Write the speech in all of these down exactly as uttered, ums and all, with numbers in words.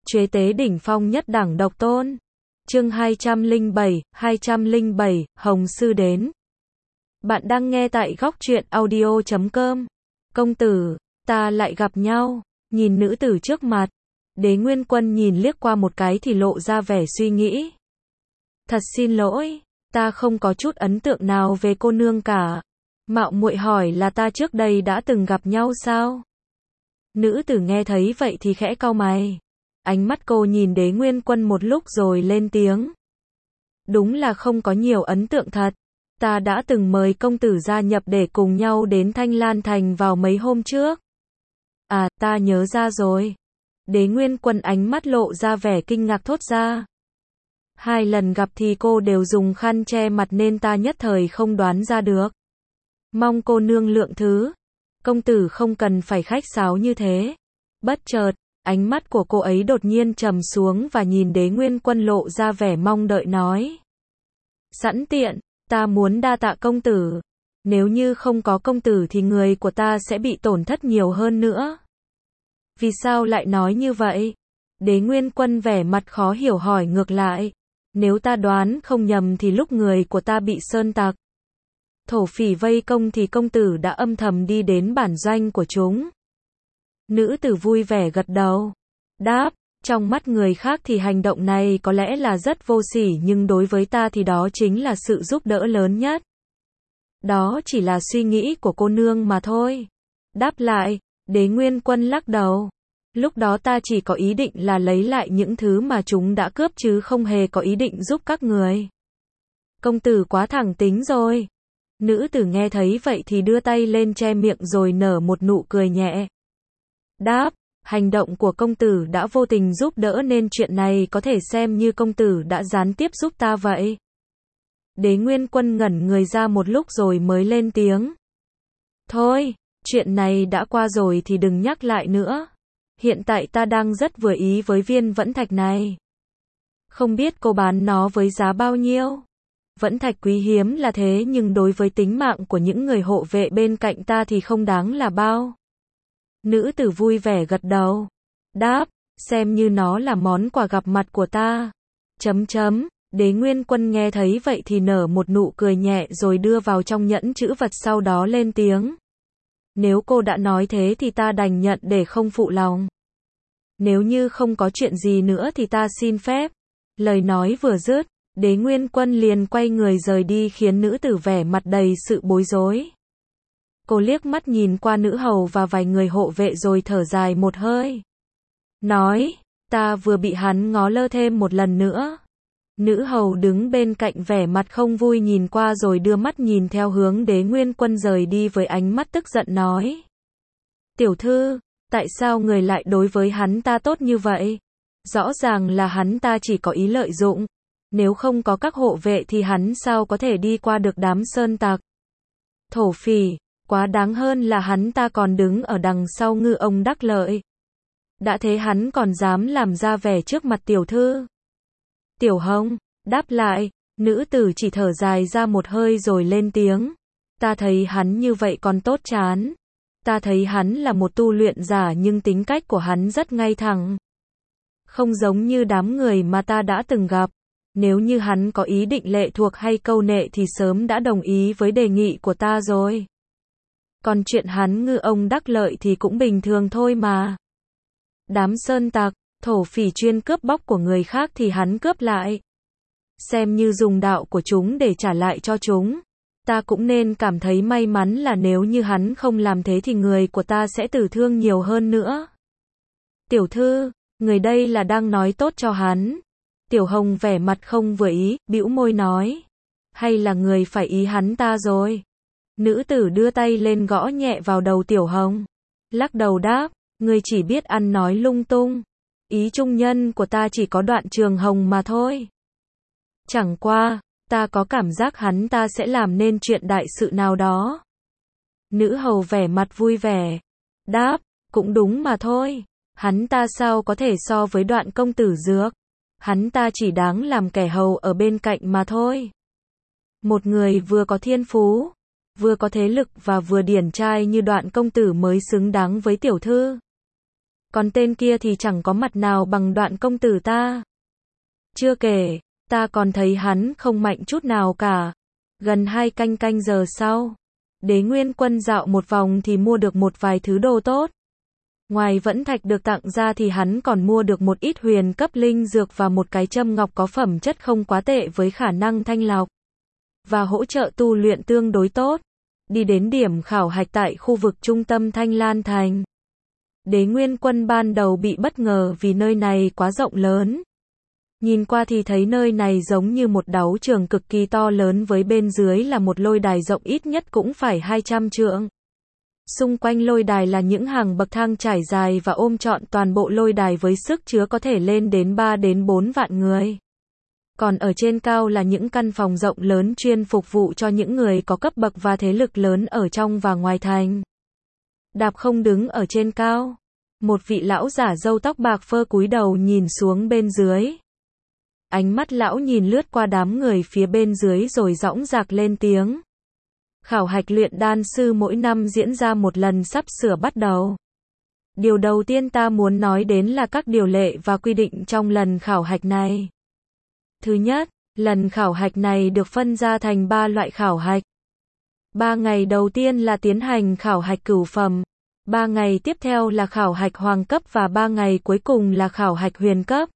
Chế tế đỉnh phong nhất đẳng độc tôn. Chương hai trăm lẻ bảy, hai trăm lẻ bảy, Hồng Sư đến. Bạn đang nghe tại góc truyện audio chấm com. Công tử, ta lại gặp nhau. Nhìn nữ tử trước mặt, Đế Nguyên Quân nhìn liếc qua một cái thì lộ ra vẻ suy nghĩ. Thật xin lỗi, ta không có chút ấn tượng nào về cô nương cả. Mạo muội hỏi là ta trước đây đã từng gặp nhau sao? Nữ tử nghe thấy vậy thì khẽ cau mày. Ánh mắt cô nhìn Đế Nguyên Quân một lúc rồi lên tiếng. Đúng là không có nhiều ấn tượng thật. Ta đã từng mời công tử gia nhập để cùng nhau đến Thanh Lan Thành vào mấy hôm trước. À, ta nhớ ra rồi. Đế Nguyên Quân ánh mắt lộ ra vẻ kinh ngạc thốt ra. Hai lần gặp thì cô đều dùng khăn che mặt nên ta nhất thời không đoán ra được. Mong cô nương lượng thứ. Công tử không cần phải khách sáo như thế. Bất chợt, ánh mắt của cô ấy đột nhiên trầm xuống và nhìn Đế Nguyên Quân lộ ra vẻ mong đợi nói. Sẵn tiện, ta muốn đa tạ công tử. Nếu như không có công tử thì người của ta sẽ bị tổn thất nhiều hơn nữa. Vì sao lại nói như vậy? Đế Nguyên Quân vẻ mặt khó hiểu hỏi ngược lại. Nếu ta đoán không nhầm thì lúc người của ta bị sơn tặc, thổ phỉ vây công thì công tử đã âm thầm đi đến bản doanh của chúng. Nữ tử vui vẻ gật đầu. Đáp, trong mắt người khác thì hành động này có lẽ là rất vô sỉ nhưng đối với ta thì đó chính là sự giúp đỡ lớn nhất. Đó chỉ là suy nghĩ của cô nương mà thôi. Đáp lại, Đế Nguyên Quân lắc đầu. Lúc đó ta chỉ có ý định là lấy lại những thứ mà chúng đã cướp chứ không hề có ý định giúp các người. Công tử quá thẳng tính rồi. Nữ tử nghe thấy vậy thì đưa tay lên che miệng rồi nở một nụ cười nhẹ. Đáp, hành động của công tử đã vô tình giúp đỡ nên chuyện này có thể xem như công tử đã gián tiếp giúp ta vậy. Đế Nguyên Quân ngẩn người ra một lúc rồi mới lên tiếng. Thôi, chuyện này đã qua rồi thì đừng nhắc lại nữa. Hiện tại ta đang rất vừa ý với viên vẫn thạch này. Không biết cô bán nó với giá bao nhiêu? Vẫn thạch quý hiếm là thế nhưng đối với tính mạng của những người hộ vệ bên cạnh ta thì không đáng là bao. Nữ tử vui vẻ gật đầu. Đáp, xem như nó là món quà gặp mặt của ta. Chấm chấm, Đế Nguyên Quân nghe thấy vậy thì nở một nụ cười nhẹ rồi đưa vào trong nhẫn chữ vật sau đó lên tiếng. Nếu cô đã nói thế thì ta đành nhận để không phụ lòng. Nếu như không có chuyện gì nữa thì ta xin phép. Lời nói vừa dứt, Đế Nguyên Quân liền quay người rời đi khiến nữ tử vẻ mặt đầy sự bối rối. Cô liếc mắt nhìn qua nữ hầu và vài người hộ vệ rồi thở dài một hơi. Nói, ta vừa bị hắn ngó lơ thêm một lần nữa. Nữ hầu đứng bên cạnh vẻ mặt không vui nhìn qua rồi đưa mắt nhìn theo hướng Đế Nguyên Quân rời đi với ánh mắt tức giận nói. Tiểu thư, tại sao người lại đối với hắn ta tốt như vậy? Rõ ràng là hắn ta chỉ có ý lợi dụng. Nếu không có các hộ vệ thì hắn sao có thể đi qua được đám sơn tặc? Thổ phỉ, quá đáng hơn là hắn ta còn đứng ở đằng sau ngư ông đắc lợi. Đã thế hắn còn dám làm ra vẻ trước mặt tiểu thư. Tiểu Hồng, đáp lại, nữ tử chỉ thở dài ra một hơi rồi lên tiếng. Ta thấy hắn như vậy còn tốt chán. Ta thấy hắn là một tu luyện giả nhưng tính cách của hắn rất ngay thẳng. Không giống như đám người mà ta đã từng gặp. Nếu như hắn có ý định lệ thuộc hay câu nệ thì sớm đã đồng ý với đề nghị của ta rồi. Còn chuyện hắn ngư ông đắc lợi thì cũng bình thường thôi mà. Đám sơn tặc, thổ phỉ chuyên cướp bóc của người khác thì hắn cướp lại. Xem như dùng đạo của chúng để trả lại cho chúng. Ta cũng nên cảm thấy may mắn là nếu như hắn không làm thế thì người của ta sẽ tử thương nhiều hơn nữa. Tiểu thư, người đây là đang nói tốt cho hắn. Tiểu Hồng vẻ mặt không vừa ý, bĩu môi nói. Hay là người phải ý hắn ta rồi? Nữ tử đưa tay lên gõ nhẹ vào đầu Tiểu Hồng. Lắc đầu đáp, người chỉ biết ăn nói lung tung. Ý trung nhân của ta chỉ có Đoạn Trường Hồng mà thôi. Chẳng qua, ta có cảm giác hắn ta sẽ làm nên chuyện đại sự nào đó. Nữ hầu vẻ mặt vui vẻ. Đáp, cũng đúng mà thôi. Hắn ta sao có thể so với Đoạn công tử dược. Hắn ta chỉ đáng làm kẻ hầu ở bên cạnh mà thôi. Một người vừa có thiên phú, vừa có thế lực và vừa điển trai như Đoạn công tử mới xứng đáng với tiểu thư. Còn tên kia thì chẳng có mặt nào bằng Đoạn công tử ta. Chưa kể, ta còn thấy hắn không mạnh chút nào cả. Gần hai canh canh giờ sau, Đế Nguyên Quân dạo một vòng thì mua được một vài thứ đồ tốt. Ngoài vẫn thạch được tặng ra thì hắn còn mua được một ít huyền cấp linh dược và một cái châm ngọc có phẩm chất không quá tệ với khả năng thanh lọc và hỗ trợ tu luyện tương đối tốt. Đi đến điểm khảo hạch tại khu vực trung tâm Thanh Lan Thành. Đế Nguyên Quân ban đầu bị bất ngờ vì nơi này quá rộng lớn. Nhìn qua thì thấy nơi này giống như một đấu trường cực kỳ to lớn với bên dưới là một lôi đài rộng ít nhất cũng phải hai trăm trượng. Xung quanh lôi đài là những hàng bậc thang trải dài và ôm trọn toàn bộ lôi đài với sức chứa có thể lên đến ba đến bốn vạn người. Còn ở trên cao là những căn phòng rộng lớn chuyên phục vụ cho những người có cấp bậc và thế lực lớn ở trong và ngoài thành. Đạp không đứng ở trên cao. Một vị lão giả râu tóc bạc phơ cúi đầu nhìn xuống bên dưới. Ánh mắt lão nhìn lướt qua đám người phía bên dưới rồi dõng dạc lên tiếng. Khảo hạch luyện đan sư mỗi năm diễn ra một lần sắp sửa bắt đầu. Điều đầu tiên ta muốn nói đến là các điều lệ và quy định trong lần khảo hạch này. Thứ nhất, lần khảo hạch này được phân ra thành ba loại khảo hạch. Ba ngày đầu tiên là tiến hành khảo hạch cửu phẩm, ba ngày tiếp theo là khảo hạch hoàng cấp và ba ngày cuối cùng là khảo hạch huyền cấp.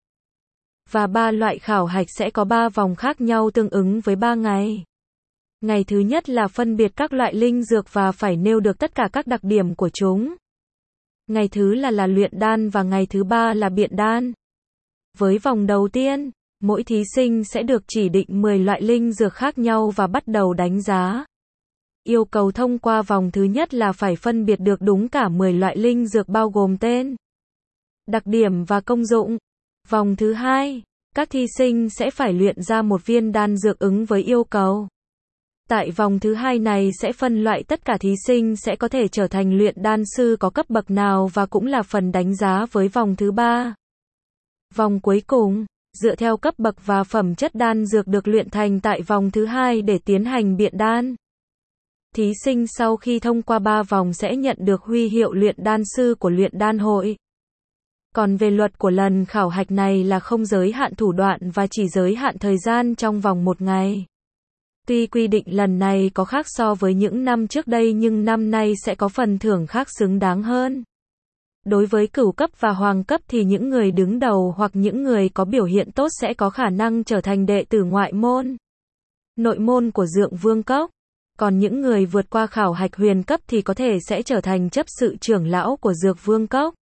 Và ba loại khảo hạch sẽ có ba vòng khác nhau tương ứng với ba ngày. Ngày thứ nhất là phân biệt các loại linh dược và phải nêu được tất cả các đặc điểm của chúng. Ngày thứ là là luyện đan và ngày thứ ba là biện đan. Với vòng đầu tiên, mỗi thí sinh sẽ được chỉ định mười loại linh dược khác nhau và bắt đầu đánh giá. Yêu cầu thông qua vòng thứ nhất là phải phân biệt được đúng cả mười loại linh dược bao gồm tên, đặc điểm và công dụng. Vòng thứ hai, các thí sinh sẽ phải luyện ra một viên đan dược ứng với yêu cầu. Tại vòng thứ hai này sẽ phân loại tất cả thí sinh sẽ có thể trở thành luyện đan sư có cấp bậc nào và cũng là phần đánh giá với vòng thứ ba. Vòng cuối cùng, dựa theo cấp bậc và phẩm chất đan dược được luyện thành tại vòng thứ hai để tiến hành biện đan. Thí sinh sau khi thông qua ba vòng sẽ nhận được huy hiệu luyện đan sư của luyện đan hội. Còn về luật của lần khảo hạch này là không giới hạn thủ đoạn và chỉ giới hạn thời gian trong vòng một ngày. Tuy quy định lần này có khác so với những năm trước đây nhưng năm nay sẽ có phần thưởng khác xứng đáng hơn. Đối với cửu cấp và hoàng cấp thì những người đứng đầu hoặc những người có biểu hiện tốt sẽ có khả năng trở thành đệ tử ngoại môn, nội môn của Dượng Vương Cốc. Còn những người vượt qua khảo hạch huyền cấp thì có thể sẽ trở thành chấp sự trưởng lão của Dược Vương Cốc.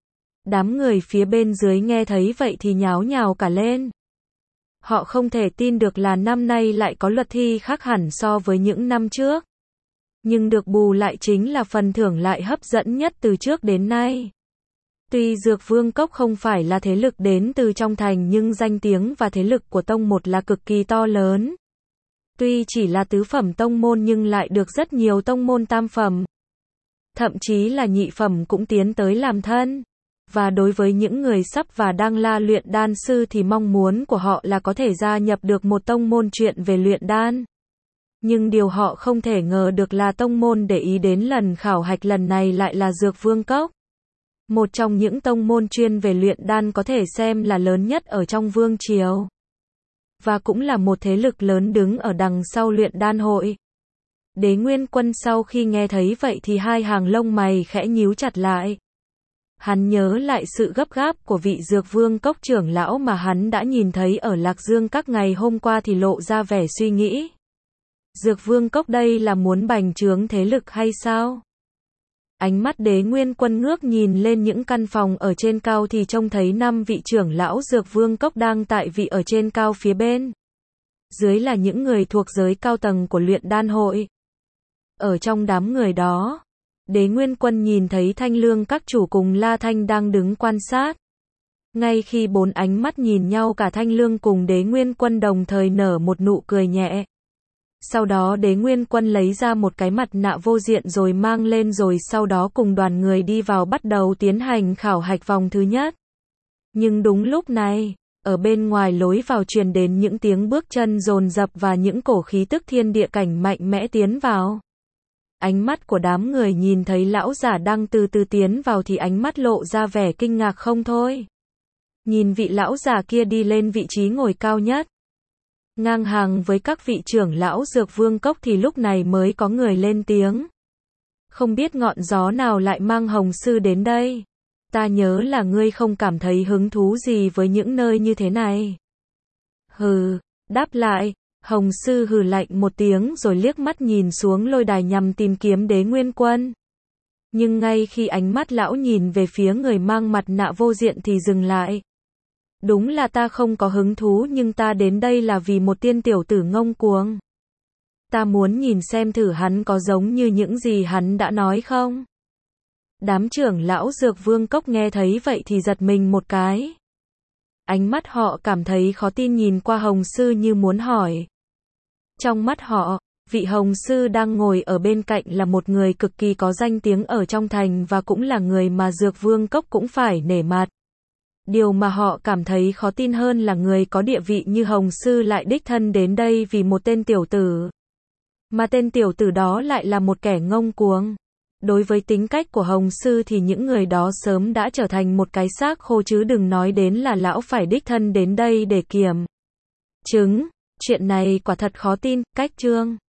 Đám người phía bên dưới nghe thấy vậy thì nháo nhào cả lên. Họ không thể tin được là năm nay lại có luật thi khác hẳn so với những năm trước. Nhưng được bù lại chính là phần thưởng lại hấp dẫn nhất từ trước đến nay. Tuy Dược Vương Cốc không phải là thế lực đến từ trong thành nhưng danh tiếng và thế lực của tông một là cực kỳ to lớn. Tuy chỉ là tứ phẩm tông môn nhưng lại được rất nhiều tông môn tam phẩm, thậm chí là nhị phẩm cũng tiến tới làm thân. Và đối với những người sắp và đang la luyện đan sư thì mong muốn của họ là có thể gia nhập được một tông môn chuyên về luyện đan. Nhưng điều họ không thể ngờ được là tông môn để ý đến lần khảo hạch lần này lại là Dược Vương Cốc. Một trong những tông môn chuyên về luyện đan có thể xem là lớn nhất ở trong vương triều. Và cũng là một thế lực lớn đứng ở đằng sau luyện đan hội. Đế Nguyên Quân sau khi nghe thấy vậy thì hai hàng lông mày khẽ nhíu chặt lại. Hắn nhớ lại sự gấp gáp của vị Dược Vương Cốc trưởng lão mà hắn đã nhìn thấy ở Lạc Dương các ngày hôm qua thì lộ ra vẻ suy nghĩ. Dược Vương Cốc đây là muốn bành trướng thế lực hay sao? Ánh mắt Đế Nguyên Quân ngước nhìn lên những căn phòng ở trên cao thì trông thấy năm vị trưởng lão Dược Vương Cốc đang tại vị ở trên cao phía bên. Dưới là những người thuộc giới cao tầng của luyện đan hội. Ở trong đám người đó, Đế Nguyên Quân nhìn thấy Thanh Lương các chủ cùng La Thanh đang đứng quan sát. Ngay khi bốn ánh mắt nhìn nhau cả Thanh Lương cùng Đế Nguyên Quân đồng thời nở một nụ cười nhẹ. Sau đó Đế Nguyên Quân lấy ra một cái mặt nạ vô diện rồi mang lên rồi sau đó cùng đoàn người đi vào bắt đầu tiến hành khảo hạch vòng thứ nhất. Nhưng đúng lúc này, ở bên ngoài lối vào truyền đến những tiếng bước chân dồn dập và những cổ khí tức thiên địa cảnh mạnh mẽ tiến vào. Ánh mắt của đám người nhìn thấy lão giả đang từ từ tiến vào thì ánh mắt lộ ra vẻ kinh ngạc không thôi. Nhìn vị lão giả kia đi lên vị trí ngồi cao nhất, ngang hàng với các vị trưởng lão Dược Vương Cốc thì lúc này mới có người lên tiếng. Không biết ngọn gió nào lại mang Hồng Sư đến đây? Ta nhớ là ngươi không cảm thấy hứng thú gì với những nơi như thế này. Hừ, đáp lại, Hồng Sư hừ lạnh một tiếng rồi liếc mắt nhìn xuống lôi đài nhằm tìm kiếm Đế Nguyên Quân. Nhưng ngay khi ánh mắt lão nhìn về phía người mang mặt nạ vô diện thì dừng lại. Đúng là ta không có hứng thú nhưng ta đến đây là vì một tiên tiểu tử ngông cuồng. Ta muốn nhìn xem thử hắn có giống như những gì hắn đã nói không. Đám trưởng lão Dược Vương Cốc nghe thấy vậy thì giật mình một cái. Ánh mắt họ cảm thấy khó tin nhìn qua Hồng Sư như muốn hỏi. Trong mắt họ, vị Hồng Sư đang ngồi ở bên cạnh là một người cực kỳ có danh tiếng ở trong thành và cũng là người mà Dược Vương Cốc cũng phải nể mặt. Điều mà họ cảm thấy khó tin hơn là người có địa vị như Hồng Sư lại đích thân đến đây vì một tên tiểu tử. Mà tên tiểu tử đó lại là một kẻ ngông cuồng. Đối với tính cách của Hồng Sư thì những người đó sớm đã trở thành một cái xác khô chứ đừng nói đến là lão phải đích thân đến đây để kiểm chứng. Chuyện này quả thật khó tin, cách chương.